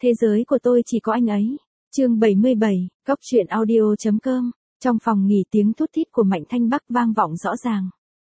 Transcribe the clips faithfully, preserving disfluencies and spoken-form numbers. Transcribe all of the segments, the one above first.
thế giới của tôi chỉ có anh ấy. Chương bảy mươi bảy, Cóc truyện audio.com. Trong phòng nghỉ tiếng thút thít của Mạnh Thanh Bắc vang vọng rõ ràng.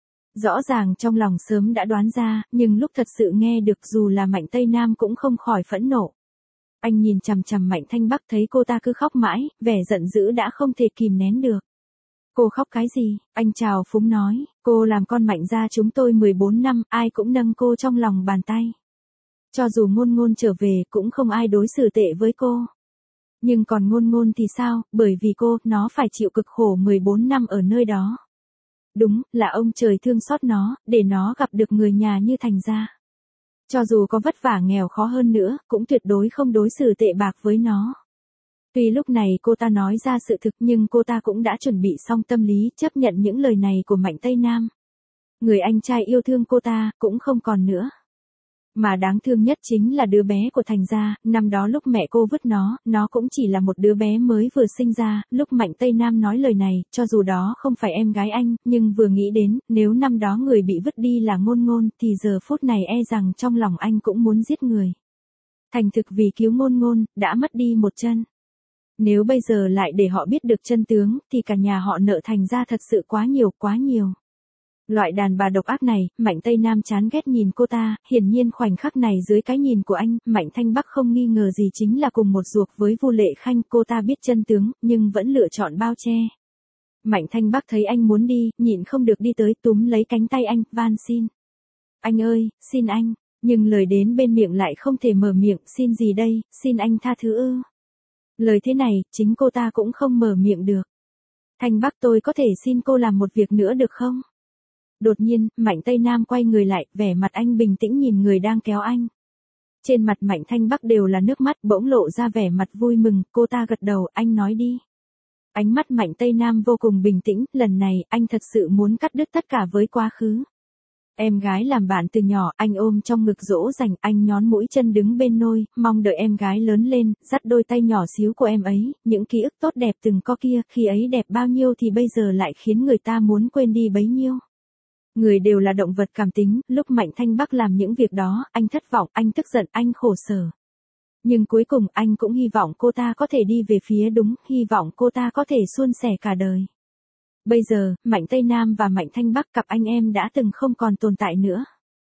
Rõ ràng trong lòng sớm đã đoán ra, nhưng lúc thật sự nghe được dù là Mạnh Tây Nam cũng không khỏi phẫn nộ. Anh nhìn chằm chằm Mạnh Thanh Bắc thấy cô ta cứ khóc mãi, vẻ giận dữ đã không thể kìm nén được. Cô khóc cái gì? Anh chào phúng nói, cô làm con Mạnh gia chúng tôi mười bốn năm, ai cũng nâng cô trong lòng bàn tay. Cho dù Ngôn Ngôn trở về cũng không ai đối xử tệ với cô. Nhưng còn Ngôn Ngôn thì sao, bởi vì cô, nó phải chịu cực khổ mười bốn năm ở nơi đó. Đúng, là ông trời thương xót nó, để nó gặp được người nhà như Thành gia. Cho dù có vất vả nghèo khó hơn nữa, cũng tuyệt đối không đối xử tệ bạc với nó. Tuy lúc này cô ta nói ra sự thực nhưng cô ta cũng đã chuẩn bị xong tâm lý chấp nhận những lời này của Mạnh Tây Nam. Người anh trai yêu thương cô ta cũng không còn nữa. Mà đáng thương nhất chính là đứa bé của Thành gia, năm đó lúc mẹ cô vứt nó, nó cũng chỉ là một đứa bé mới vừa sinh ra, lúc Mạnh Tây Nam nói lời này, cho dù đó không phải em gái anh, nhưng vừa nghĩ đến, nếu năm đó người bị vứt đi là Ngôn Ngôn, thì giờ phút này e rằng trong lòng anh cũng muốn giết người. Thành thực vì cứu Ngôn Ngôn, đã mất đi một chân. Nếu bây giờ lại để họ biết được chân tướng, thì cả nhà họ nợ Thành gia thật sự quá nhiều, quá nhiều. Loại đàn bà độc ác này, Mạnh Tây Nam chán ghét nhìn cô ta, hiển nhiên khoảnh khắc này dưới cái nhìn của anh, Mạnh Thanh Bắc không nghi ngờ gì chính là cùng một ruột với Vu Lệ Khanh, cô ta biết chân tướng, nhưng vẫn lựa chọn bao che. Mạnh Thanh Bắc thấy anh muốn đi, nhịn không được đi tới túm lấy cánh tay anh, van xin. Anh ơi, xin anh, nhưng lời đến bên miệng lại không thể mở miệng, xin gì đây, xin anh tha thứ ư. Lời thế này, chính cô ta cũng không mở miệng được. Thanh Bắc tôi có thể xin cô làm một việc nữa được không? Đột nhiên, Mạnh Tây Nam quay người lại, vẻ mặt anh bình tĩnh nhìn người đang kéo anh. Trên mặt Mạnh Thanh Bắc đều là nước mắt, bỗng lộ ra vẻ mặt vui mừng, cô ta gật đầu, anh nói đi. Ánh mắt Mạnh Tây Nam vô cùng bình tĩnh, lần này, anh thật sự muốn cắt đứt tất cả với quá khứ. Em gái làm bạn từ nhỏ, anh ôm trong ngực dỗ dành, anh nhón mũi chân đứng bên nôi, mong đợi em gái lớn lên, dắt đôi tay nhỏ xíu của em ấy, những ký ức tốt đẹp từng có kia, khi ấy đẹp bao nhiêu thì bây giờ lại khiến người ta muốn quên đi bấy nhiêu. Người đều là động vật cảm tính, lúc Mạnh Thanh Bắc làm những việc đó, anh thất vọng, anh tức giận, anh khổ sở. Nhưng cuối cùng anh cũng hy vọng cô ta có thể đi về phía đúng, hy vọng cô ta có thể suôn sẻ cả đời. Bây giờ, Mạnh Tây Nam và Mạnh Thanh Bắc cặp anh em đã từng không còn tồn tại nữa.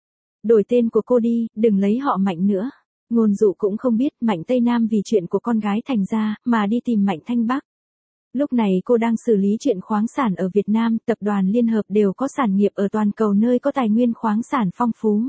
Đổi tên của cô đi, đừng lấy họ Mạnh nữa. Ngôn Dụ cũng không biết Mạnh Tây Nam vì chuyện của con gái Thành gia mà đi tìm Mạnh Thanh Bắc. Lúc này cô đang xử lý chuyện khoáng sản ở Việt Nam, tập đoàn Liên Hợp đều có sản nghiệp ở toàn cầu nơi có tài nguyên khoáng sản phong phú.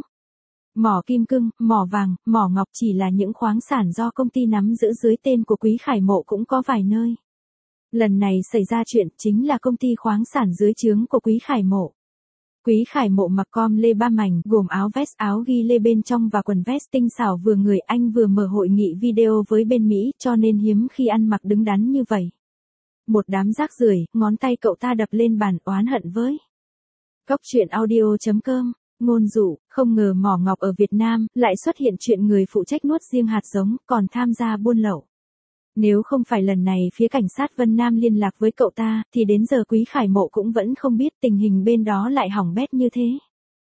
Mỏ kim cương, mỏ vàng, mỏ ngọc chỉ là những khoáng sản do công ty nắm giữ dưới tên của Quý Khải Mộ cũng có vài nơi. Lần này xảy ra chuyện chính là công ty khoáng sản dưới trướng của Quý Khải Mộ. Quý Khải Mộ mặc com lê ba mảnh, gồm áo vest áo ghi lê bên trong và quần vest tinh xảo vừa người, anh vừa mở hội nghị video với bên Mỹ cho nên hiếm khi ăn mặc đứng đắn như vậy. Một đám rác rưởi, ngón tay cậu ta đập lên bàn oán hận với. Cóc truyện audio.com, Ngôn Dụ, không ngờ mỏ ngọc ở Việt Nam lại xuất hiện chuyện người phụ trách nuốt riêng hạt giống, còn tham gia buôn lậu. Nếu không phải lần này phía cảnh sát Vân Nam liên lạc với cậu ta, thì đến giờ Quý Khải Mộ cũng vẫn không biết tình hình bên đó lại hỏng bét như thế.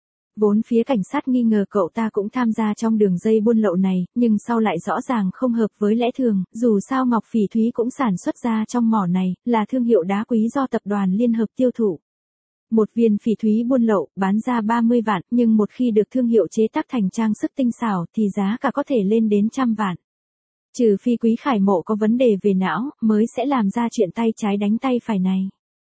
Vốn phía cảnh sát nghi ngờ cậu ta cũng tham gia trong đường dây buôn lậu này, nhưng sau lại rõ ràng không hợp với lẽ thường, dù sao ngọc phỉ thúy cũng sản xuất ra trong mỏ này, là thương hiệu đá quý do tập đoàn Liên Hợp tiêu thụ. Một viên phỉ thúy buôn lậu, bán ra ba mươi vạn, nhưng một khi được thương hiệu chế tác thành trang sức tinh xảo, thì giá cả có thể lên đến trăm vạn. Trừ phi Quý Khải Mộ có vấn đề về não, mới sẽ làm ra chuyện tay trái đánh tay phải này.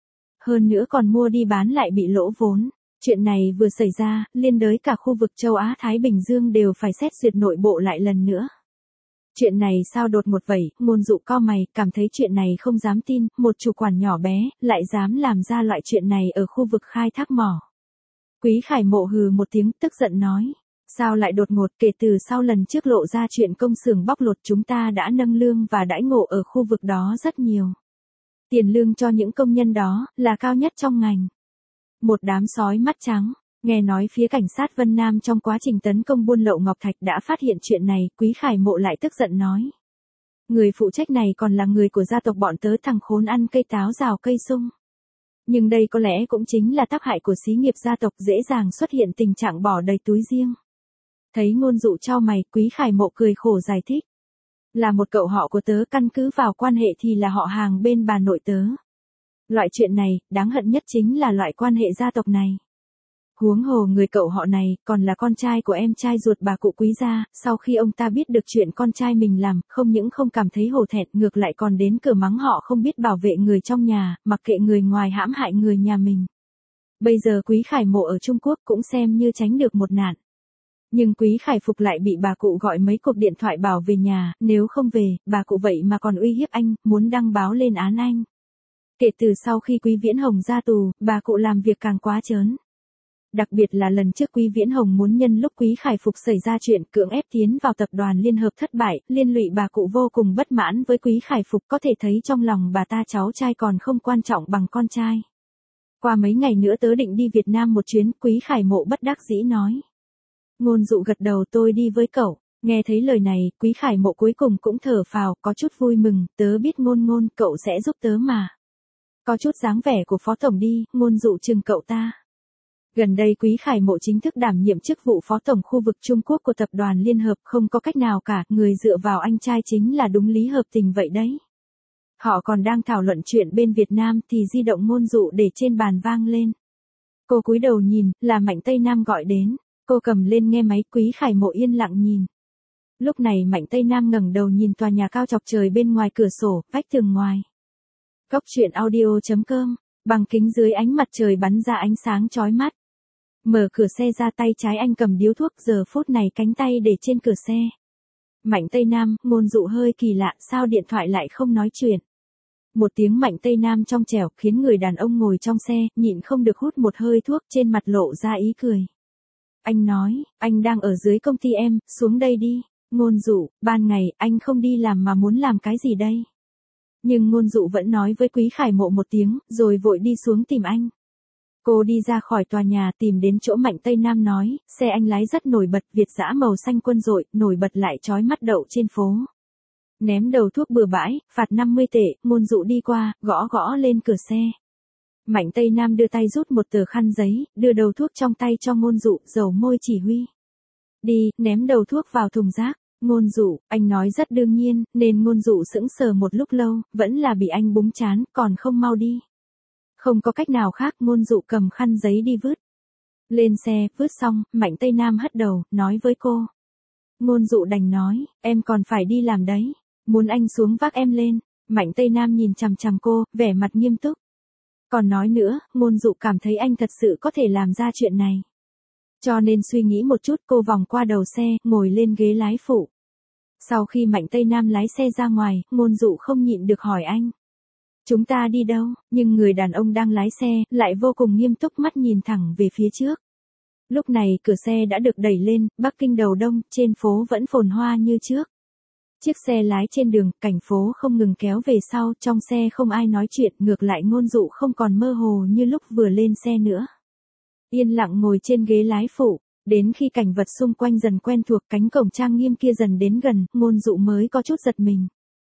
Hơn nữa còn mua đi bán lại bị lỗ vốn. Chuyện này vừa xảy ra, liên đới cả khu vực châu Á-Thái Bình Dương đều phải xét duyệt nội bộ lại lần nữa. Chuyện này sao đột ngột vậy, Ngôn Dụ cau mày, cảm thấy chuyện này không dám tin, một chủ quản nhỏ bé, lại dám làm ra loại chuyện này ở khu vực khai thác mỏ. Quý Khải Mộ hừ một tiếng, tức giận nói. Sao lại đột ngột, kể từ sau lần trước lộ ra chuyện công xưởng bóc lột chúng ta đã nâng lương và đãi ngộ ở khu vực đó rất nhiều. Tiền lương cho những công nhân đó, là cao nhất trong ngành. Một đám sói mắt trắng, nghe nói phía cảnh sát Vân Nam trong quá trình tấn công buôn lậu ngọc thạch đã phát hiện chuyện này, Quý Khải Mộ lại tức giận nói. Người phụ trách này còn là người của gia tộc bọn tớ thằng khốn ăn cây táo rào cây sung. Nhưng đây có lẽ cũng chính là tác hại của xí nghiệp gia tộc dễ dàng xuất hiện tình trạng bỏ đầy túi riêng. Thấy Ngôn Dụ chau mày, Quý Khải Mộ cười khổ giải thích. Là một cậu họ của tớ, căn cứ vào quan hệ thì là họ hàng bên bà nội tớ. Loại chuyện này, đáng hận nhất chính là loại quan hệ gia tộc này. Huống hồ người cậu họ này, còn là con trai của em trai ruột bà cụ Quý gia, sau khi ông ta biết được chuyện con trai mình làm, không những không cảm thấy hổ thẹn, ngược lại còn đến cửa mắng họ không biết bảo vệ người trong nhà, mặc kệ người ngoài hãm hại người nhà mình. Bây giờ Quý Khải Mộ ở Trung Quốc cũng xem như tránh được một nạn. Nhưng Quý Khải Phục lại bị bà cụ gọi mấy cuộc điện thoại bảo về nhà, nếu không về, bà cụ vậy mà còn uy hiếp anh, muốn đăng báo lên án anh. Kể từ sau khi Quý Viễn Hồng ra tù, bà cụ làm việc càng quá trớn. Đặc biệt là lần trước Quý Viễn Hồng muốn nhân lúc Quý Khải Phục xảy ra chuyện cưỡng ép tiến vào tập đoàn Liên Hợp thất bại, liên lụy bà cụ vô cùng bất mãn với Quý Khải Phục, có thể thấy trong lòng bà ta cháu trai còn không quan trọng bằng con trai. Qua mấy ngày nữa tớ định đi Việt Nam một chuyến, Quý Khải Mộ bất đắc dĩ nói. Ngôn Dụ gật đầu, tôi đi với cậu. Nghe thấy lời này, Quý Khải Mộ cuối cùng cũng thở phào, có chút vui mừng, tớ biết Ngôn Ngôn, cậu sẽ giúp tớ mà. Có chút dáng vẻ của phó tổng đi, Ngôn Dụ chừng cậu ta. Gần đây Quý Khải Mộ chính thức đảm nhiệm chức vụ phó tổng khu vực Trung Quốc của tập đoàn Liên Hợp, không có cách nào cả, người dựa vào anh trai chính là đúng lý hợp tình vậy đấy. Họ còn đang thảo luận chuyện bên Việt Nam thì di động Ngôn Dụ để trên bàn vang lên. Cô cúi đầu nhìn, là Mạnh Tây Nam gọi đến. Cô cầm lên nghe máy, Quý Khải Mộ yên lặng nhìn. Lúc này Mạnh Tây Nam ngẩng đầu nhìn tòa nhà cao chọc trời bên ngoài cửa sổ, vách tường ngoài. Góc truyện audio chấm com, bằng kính dưới ánh mặt trời bắn ra ánh sáng chói mắt. Mở cửa xe ra, tay trái anh cầm điếu thuốc, giờ phút này cánh tay để trên cửa xe. Mạnh Tây Nam, Ngôn Dụ hơi kỳ lạ, sao điện thoại lại không nói chuyện. Một tiếng Mạnh Tây Nam trong trẻo khiến người đàn ông ngồi trong xe, nhịn không được hút một hơi thuốc, trên mặt lộ ra ý cười. Anh nói, anh đang ở dưới công ty em, xuống đây đi. Ngôn Dụ, ban ngày, anh không đi làm mà muốn làm cái gì đây? Nhưng Ngôn Dụ vẫn nói với Quý Khải Mộ một tiếng, rồi vội đi xuống tìm anh. Cô đi ra khỏi tòa nhà tìm đến chỗ Mạnh Tây Nam nói, xe anh lái rất nổi bật, Việt dã màu xanh quân rội, nổi bật lại chói mắt đậu trên phố. Ném đầu thuốc bừa bãi, phạt năm mươi tệ, Ngôn Dụ đi qua, gõ gõ lên cửa xe. Mạnh Tây Nam đưa tay rút một tờ khăn giấy, đưa đầu thuốc trong tay cho Ngôn Dụ, dầu môi chỉ huy. Đi, ném đầu thuốc vào thùng rác. Ngôn Dụ, anh nói rất đương nhiên, nên Ngôn Dụ sững sờ một lúc lâu, vẫn là bị anh búng chán, còn không mau đi. Không có cách nào khác, Ngôn Dụ cầm khăn giấy đi vứt. Lên xe, vứt xong, Mạnh Tây Nam hất đầu, nói với cô. Ngôn Dụ đành nói, em còn phải đi làm đấy, muốn anh xuống vác em lên. Mạnh Tây Nam nhìn chằm chằm cô, vẻ mặt nghiêm túc. Còn nói nữa, Ngôn Dụ cảm thấy anh thật sự có thể làm ra chuyện này. Cho nên suy nghĩ một chút, cô vòng qua đầu xe, ngồi lên ghế lái phụ. Sau khi Mạnh Tây Nam lái xe ra ngoài, Ngôn Dụ không nhịn được hỏi anh. Chúng ta đi đâu? Nhưng người đàn ông đang lái xe, lại vô cùng nghiêm túc, mắt nhìn thẳng về phía trước. Lúc này cửa xe đã được đẩy lên, Bắc Kinh đầu đông, trên phố vẫn phồn hoa như trước. Chiếc xe lái trên đường, cảnh phố không ngừng kéo về sau, trong xe không ai nói chuyện, ngược lại Ngôn Dụ không còn mơ hồ như lúc vừa lên xe nữa. Yên lặng ngồi trên ghế lái phụ, đến khi cảnh vật xung quanh dần quen thuộc, cánh cổng trang nghiêm kia dần đến gần, Ngôn Dụ mới có chút giật mình.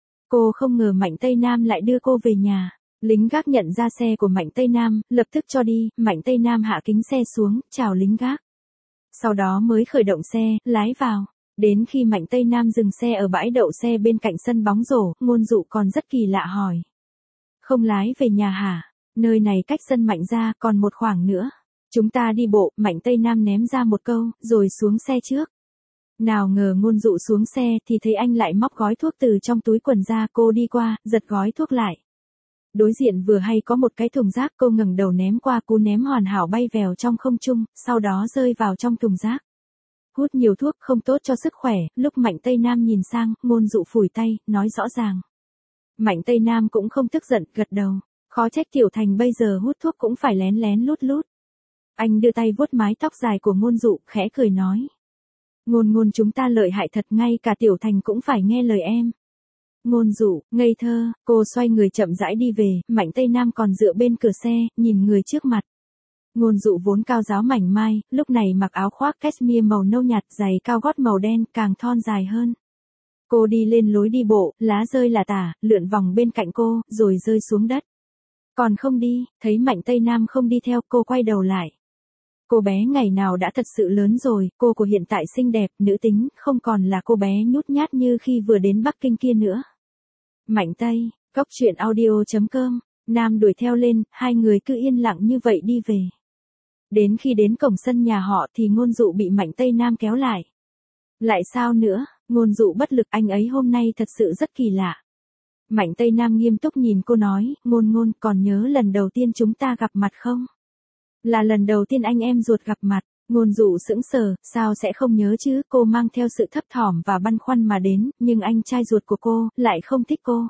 Cô không ngờ Mạnh Tây Nam lại đưa cô về nhà. Lính gác nhận ra xe của Mạnh Tây Nam, lập tức cho đi, Mạnh Tây Nam hạ kính xe xuống, chào lính gác. Sau đó mới khởi động xe, lái vào. Đến khi Mạnh Tây Nam dừng xe ở bãi đậu xe bên cạnh sân bóng rổ, Ngôn Dụ còn rất kỳ lạ hỏi. Không lái về nhà hả? Nơi này cách sân Mạnh ra còn một khoảng nữa. Chúng ta đi bộ, Mạnh Tây Nam ném ra một câu, rồi xuống xe trước. Nào ngờ Ngôn Dụ xuống xe thì thấy anh lại móc gói thuốc từ trong túi quần ra, cô đi qua, giật gói thuốc lại. Đối diện vừa hay có một cái thùng rác, cô ngẩng đầu ném qua, cú ném hoàn hảo bay vèo trong không trung, sau đó rơi vào trong thùng rác. Hút nhiều thuốc không tốt cho sức khỏe, lúc Mạnh Tây Nam nhìn sang, Ngôn Dụ phủi tay, nói rõ ràng. Mạnh Tây Nam cũng không tức giận, gật đầu. Khó trách Tiểu Thành bây giờ hút thuốc cũng phải lén lén lút lút. Anh đưa tay vuốt mái tóc dài của Ngôn Dụ, khẽ cười nói. Ngôn Ngôn chúng ta lợi hại thật, ngay cả Tiểu Thành cũng phải nghe lời em. Ngôn Dụ, ngây thơ, cô xoay người chậm rãi đi về, Mạnh Tây Nam còn dựa bên cửa xe, nhìn người trước mặt. Ngôn Dụ vốn cao ráo mảnh mai, lúc này mặc áo khoác cashmere màu nâu nhạt, giày cao gót màu đen, càng thon dài hơn. Cô đi lên lối đi bộ, lá rơi lả tả, lượn vòng bên cạnh cô, rồi rơi xuống đất. Còn không đi, thấy Mạnh Tây Nam không đi theo, cô quay đầu lại. Cô bé ngày nào đã thật sự lớn rồi, cô của hiện tại xinh đẹp, nữ tính, không còn là cô bé nhút nhát như khi vừa đến Bắc Kinh kia nữa. Mạnh Tây, cốc truyện audio chấm com, Nam đuổi theo lên, hai người cứ yên lặng như vậy đi về. Đến khi đến cổng sân nhà họ thì Ngôn Dụ bị Mạnh Tây Nam kéo lại. Lại sao nữa, Ngôn Dụ bất lực, anh ấy hôm nay thật sự rất kỳ lạ. Mạnh Tây Nam nghiêm túc nhìn cô nói, Ngôn Ngôn, còn nhớ lần đầu tiên chúng ta gặp mặt không? Là lần đầu tiên anh em ruột gặp mặt. Ngôn Dụ sững sờ, sao sẽ không nhớ chứ, cô mang theo sự thấp thỏm và băn khoăn mà đến, nhưng anh trai ruột của cô, lại không thích cô.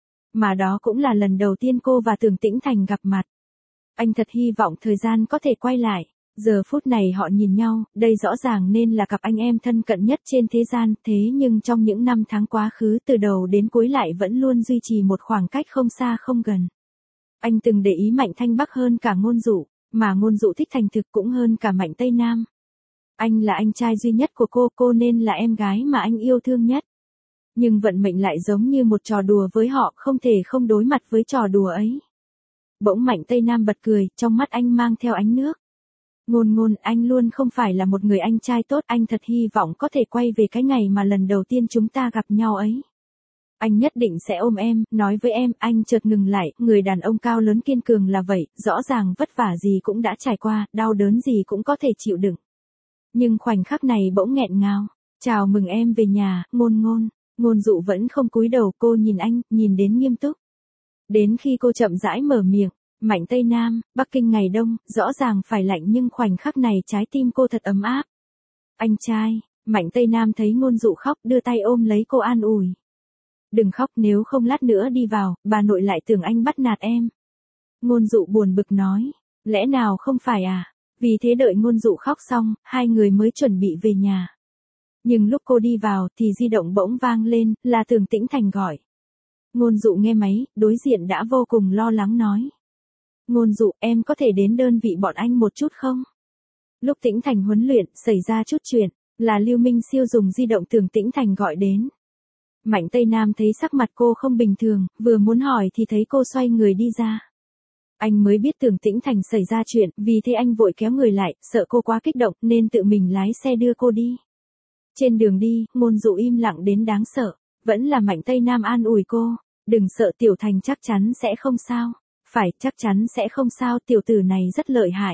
Mà đó cũng là lần đầu tiên cô và Tưởng Tĩnh Thành gặp mặt. Anh thật hy vọng thời gian có thể quay lại. Giờ phút này họ nhìn nhau, đây rõ ràng nên là cặp anh em thân cận nhất trên thế gian, thế nhưng trong những năm tháng quá khứ từ đầu đến cuối lại vẫn luôn duy trì một khoảng cách không xa không gần. Anh từng để ý Mạnh Thanh Bắc hơn cả Ngôn Dụ, mà Ngôn Dụ thích thành thực cũng hơn cả Mạnh Tây Nam. Anh là anh trai duy nhất của cô, cô nên là em gái mà anh yêu thương nhất. Nhưng vận mệnh lại giống như một trò đùa với họ, không thể không đối mặt với trò đùa ấy. Bỗng Mạnh Tây Nam bật cười, trong mắt anh mang theo ánh nước. Ngôn Ngôn, anh luôn không phải là một người anh trai tốt, anh thật hy vọng có thể quay về cái ngày mà lần đầu tiên chúng ta gặp nhau ấy. Anh nhất định sẽ ôm em, nói với em, anh chợt ngừng lại, người đàn ông cao lớn kiên cường là vậy, rõ ràng vất vả gì cũng đã trải qua, đau đớn gì cũng có thể chịu đựng. Nhưng khoảnh khắc này bỗng nghẹn ngào, chào mừng em về nhà, Ngôn Ngôn. Ngôn Dụ vẫn không cúi đầu, cô nhìn anh, nhìn đến nghiêm túc. Đến khi cô chậm rãi mở miệng, Mạnh Tây Nam, Bắc Kinh ngày đông, rõ ràng phải lạnh nhưng khoảnh khắc này trái tim cô thật ấm áp. Anh trai, Mạnh Tây Nam thấy Ngôn Dụ khóc, đưa tay ôm lấy cô an ủi. Đừng khóc, nếu không lát nữa đi vào, bà nội lại tưởng anh bắt nạt em. Ngôn Dụ buồn bực nói, lẽ nào không phải à? Vì thế đợi Ngôn Dụ khóc xong, hai người mới chuẩn bị về nhà. Nhưng lúc cô đi vào thì di động bỗng vang lên, là Tưởng Tĩnh Thành gọi. Ngôn Dụ nghe máy, đối diện đã vô cùng lo lắng nói. Ngôn Dụ, em có thể đến đơn vị bọn anh một chút không? Lúc Tĩnh Thành huấn luyện, xảy ra chút chuyện, là Lưu Minh Siêu dùng di động Tưởng Tĩnh Thành gọi đến. Mạnh Tây Nam thấy sắc mặt cô không bình thường, vừa muốn hỏi thì thấy cô xoay người đi ra. Anh mới biết Tưởng Tĩnh Thành xảy ra chuyện, vì thế anh vội kéo người lại, sợ cô quá kích động nên tự mình lái xe đưa cô đi. Trên đường đi, Ngôn Dụ im lặng đến đáng sợ, vẫn là Mạnh Tây Nam an ủi cô, đừng sợ, Tiểu Thành chắc chắn sẽ không sao. Phải, chắc chắn sẽ không sao, tiểu tử này rất lợi hại.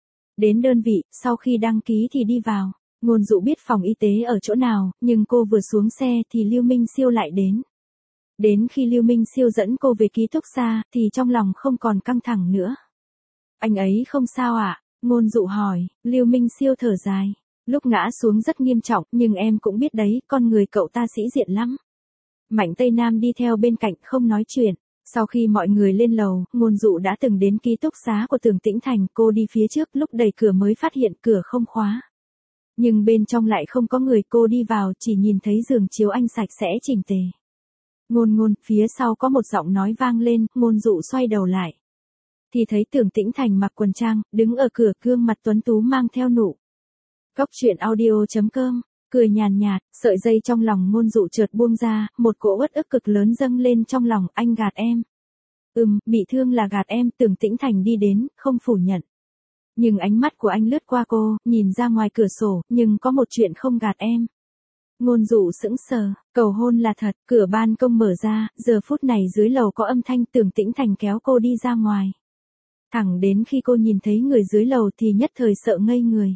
Đến đơn vị, sau khi đăng ký thì đi vào. Ngôn Dụ biết phòng y tế ở chỗ nào, nhưng cô vừa xuống xe thì Lưu Minh Siêu lại đến. Đến khi Lưu Minh Siêu dẫn cô về ký túc xá, thì trong lòng không còn căng thẳng nữa. Anh ấy không sao ạ? À? Ngôn Dụ hỏi, Lưu Minh Siêu thở dài. Lúc ngã xuống rất nghiêm trọng, nhưng em cũng biết đấy, con người cậu ta sĩ diện lắm. Mạnh Tây Nam đi theo bên cạnh không nói chuyện. Sau khi mọi người lên lầu, Ngôn Dụ đã từng đến ký túc xá của Tưởng Tĩnh Thành, cô đi phía trước, lúc đẩy cửa mới phát hiện cửa không khóa. Nhưng bên trong lại không có người, cô đi vào chỉ nhìn thấy giường chiếu anh sạch sẽ chỉnh tề. Ngôn Ngôn, phía sau có một giọng nói vang lên, Ngôn Dụ xoay đầu lại. Thì thấy Tưởng Tĩnh Thành mặc quần trang, đứng ở cửa, gương mặt tuấn tú mang theo nụ. Cốc truyện audio chấm com, cười nhàn nhạt, sợi dây trong lòng Ngôn Dụ chợt buông ra, một cỗ uất ức cực lớn dâng lên trong lòng, anh gạt em. Ừm, bị thương là gạt em, Tưởng Tĩnh Thành đi đến, không phủ nhận. Nhưng ánh mắt của anh lướt qua cô, nhìn ra ngoài cửa sổ, nhưng có một chuyện không gạt em. Ngôn Dụ sững sờ, cầu hôn là thật, cửa ban công mở ra, giờ phút này dưới lầu có âm thanh, Tưởng Tĩnh Thành kéo cô đi ra ngoài. Thẳng đến khi cô nhìn thấy người dưới lầu thì nhất thời sợ ngây người.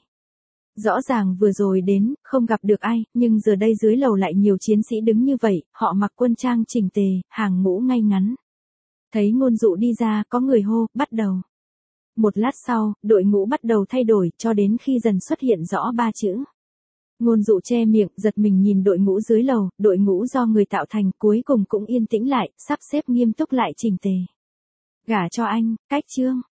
Rõ ràng vừa rồi đến, không gặp được ai, nhưng giờ đây dưới lầu lại nhiều chiến sĩ đứng như vậy, họ mặc quân trang chỉnh tề, hàng ngũ ngay ngắn. Thấy Ngôn Dụ đi ra, có người hô, bắt đầu. Một lát sau, đội ngũ bắt đầu thay đổi, cho đến khi dần xuất hiện rõ ba chữ. Ngôn Dụ che miệng, giật mình nhìn đội ngũ dưới lầu, đội ngũ do người tạo thành, cuối cùng cũng yên tĩnh lại, sắp xếp nghiêm túc lại chỉnh tề. Gả cho anh, cách chương.